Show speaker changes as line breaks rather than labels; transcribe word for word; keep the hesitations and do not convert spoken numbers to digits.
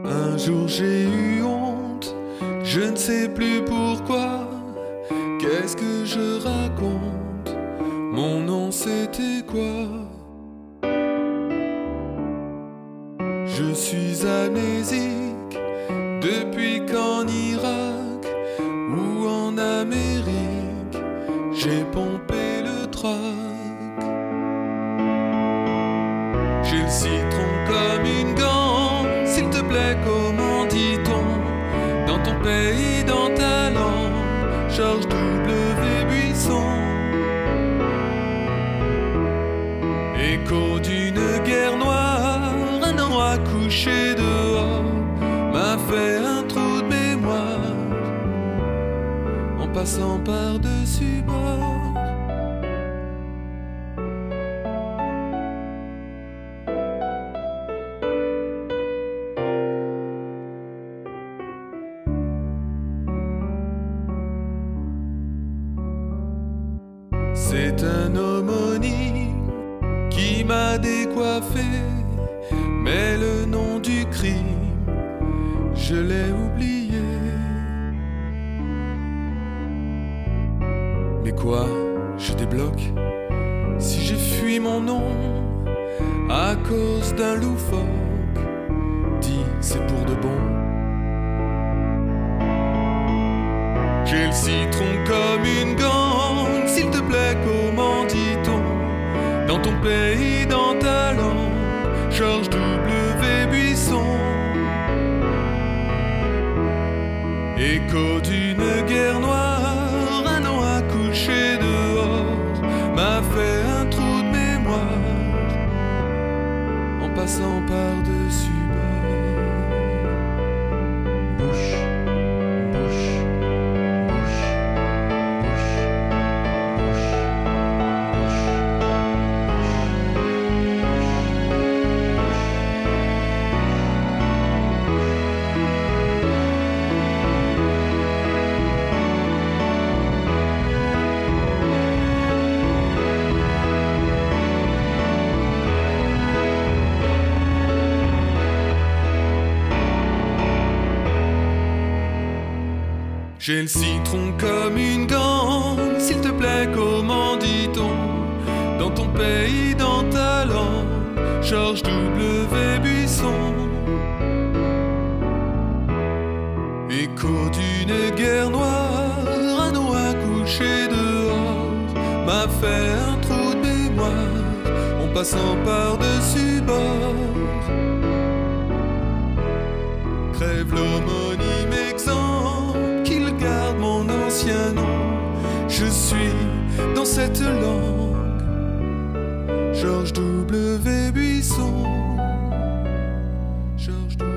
Un jour j'ai eu honte, je ne sais plus pourquoi. Qu'est-ce que je raconte? Mon nom c'était quoi? Je suis amnésique depuis qu'en Irak ou en Amérique j'ai pompé le trac. J'ai le citron comme une gante, s'il te plaît, comment dit-on? Dans ton pays, dans ta langue, Georges W. Buisson. Écho d'une guerre noire, un an à coucher dehors m'a fait un trou de mémoire en passant par-dessus bord. C'est un homonyme qui m'a décoiffé, mais le nom du crime, je l'ai oublié. Mais quoi, je débloque si j'ai fui mon nom à cause d'un loufoque? Dis, c'est pour de bon. J'ai le citron comme une gangue, s'il te plaît, comment dit-on? Dans ton pays, dans ta langue, Georges W. Buisson. Écho d'une guerre noire, un an à coucher dehors m'a fait un trou de mémoire en passant par-dessus bord. Bouche, bouche, bouche, bouche, J'ai le citron comme une gangue, s'il te plaît, comment dit-on? Dans ton pays, dans ta langue, Georges W. Buisson. Écho d'une guerre noire, un an à coucher dehors m'a fait un trou de mémoire en passant par-dessus bord. Crève l'homonyme exemple, qu'il garde mon ancien nom. Je suis dans cette langue, Georges W. Buisson. Georges W.